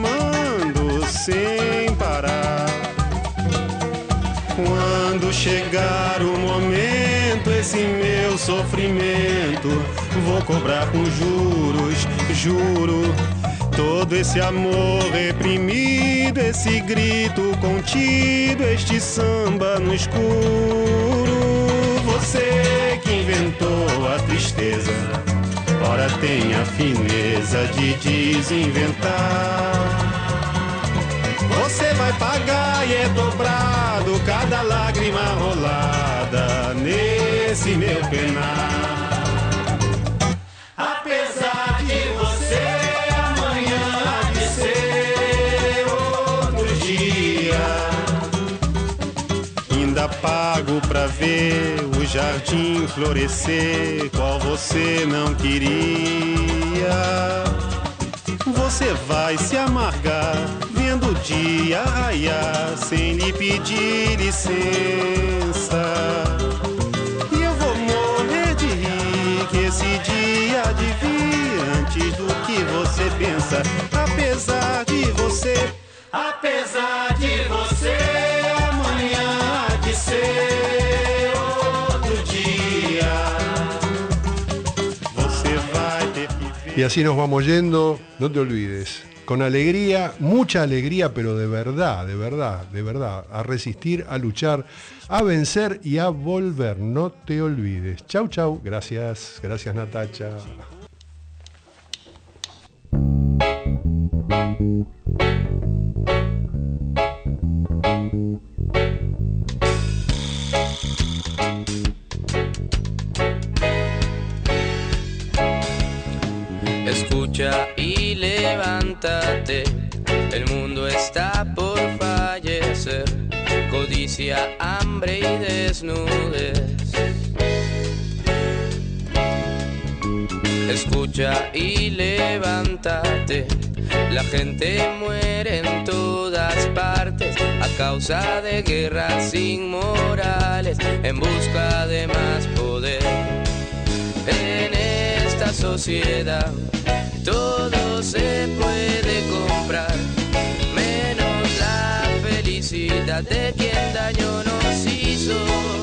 S5: Quando chegar o momento, esse meu sofrimento vou cobrar com juros, juro. Todo esse amor reprimido, esse grito contido, este samba no escuro. Você que inventou a tristeza, ora tem a fineza de desinventar. Você vai pagar e é dobrado cada lágrima rolada nesse meu penar. Apesar de você amanhã há de ser outro dia, ainda pago pra ver o jardim florescer qual você não queria. Você vai se amargar vendo o dia raiar sem lhe pedir licença. E eu vou morrer de rir que esse dia há de vir antes do que você pensa. Apesar de você amanhã há de ser outro dia. Você vai ter que ver.
S1: Y así nos vamos yendo, no te olvides. Con alegría, mucha alegría, pero de verdad, de verdad, de verdad. A resistir, a luchar, a vencer y a volver. No te olvides. Chau, chau. Gracias. Gracias, Natacha.
S6: Escucha y levántate, el mundo está por fallecer, codicia, hambre y desnudez. Escucha y levántate, la gente muere en todas partes a causa de guerras inmorales en busca de más poder. En esta sociedad todo se puede comprar, menos la felicidad de quien daño nos hizo.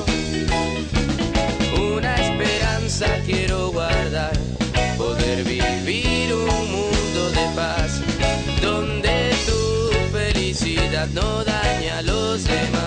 S6: Una esperanza quiero guardar, poder vivir un mundo de paz, donde tu felicidad no daña a los demás.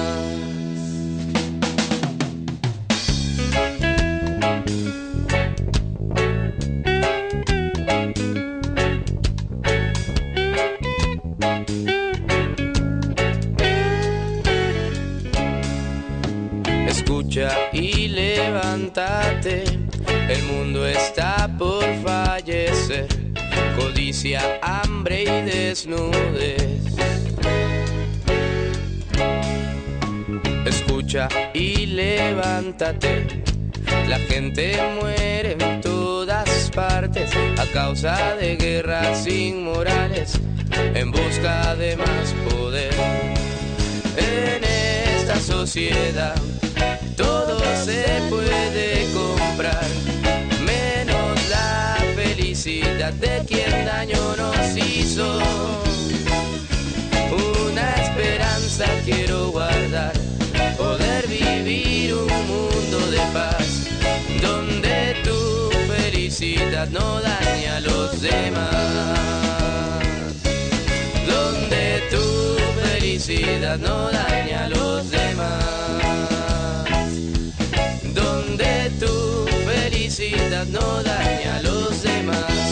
S6: Escucha y levántate, el mundo está por fallecer, codicia, hambre y desnudez. Escucha y levántate, la gente muere en todas partes a causa de guerras inmorales en busca de más poder. En esta sociedad todo se puede comprar, menos la felicidad de quien daño nos hizo. Una esperanza quiero guardar, poder vivir un mundo de paz, donde tu felicidad no daña a los demás. Donde tu felicidad no daña a los demás. Donde tu felicidad no daña a los demás.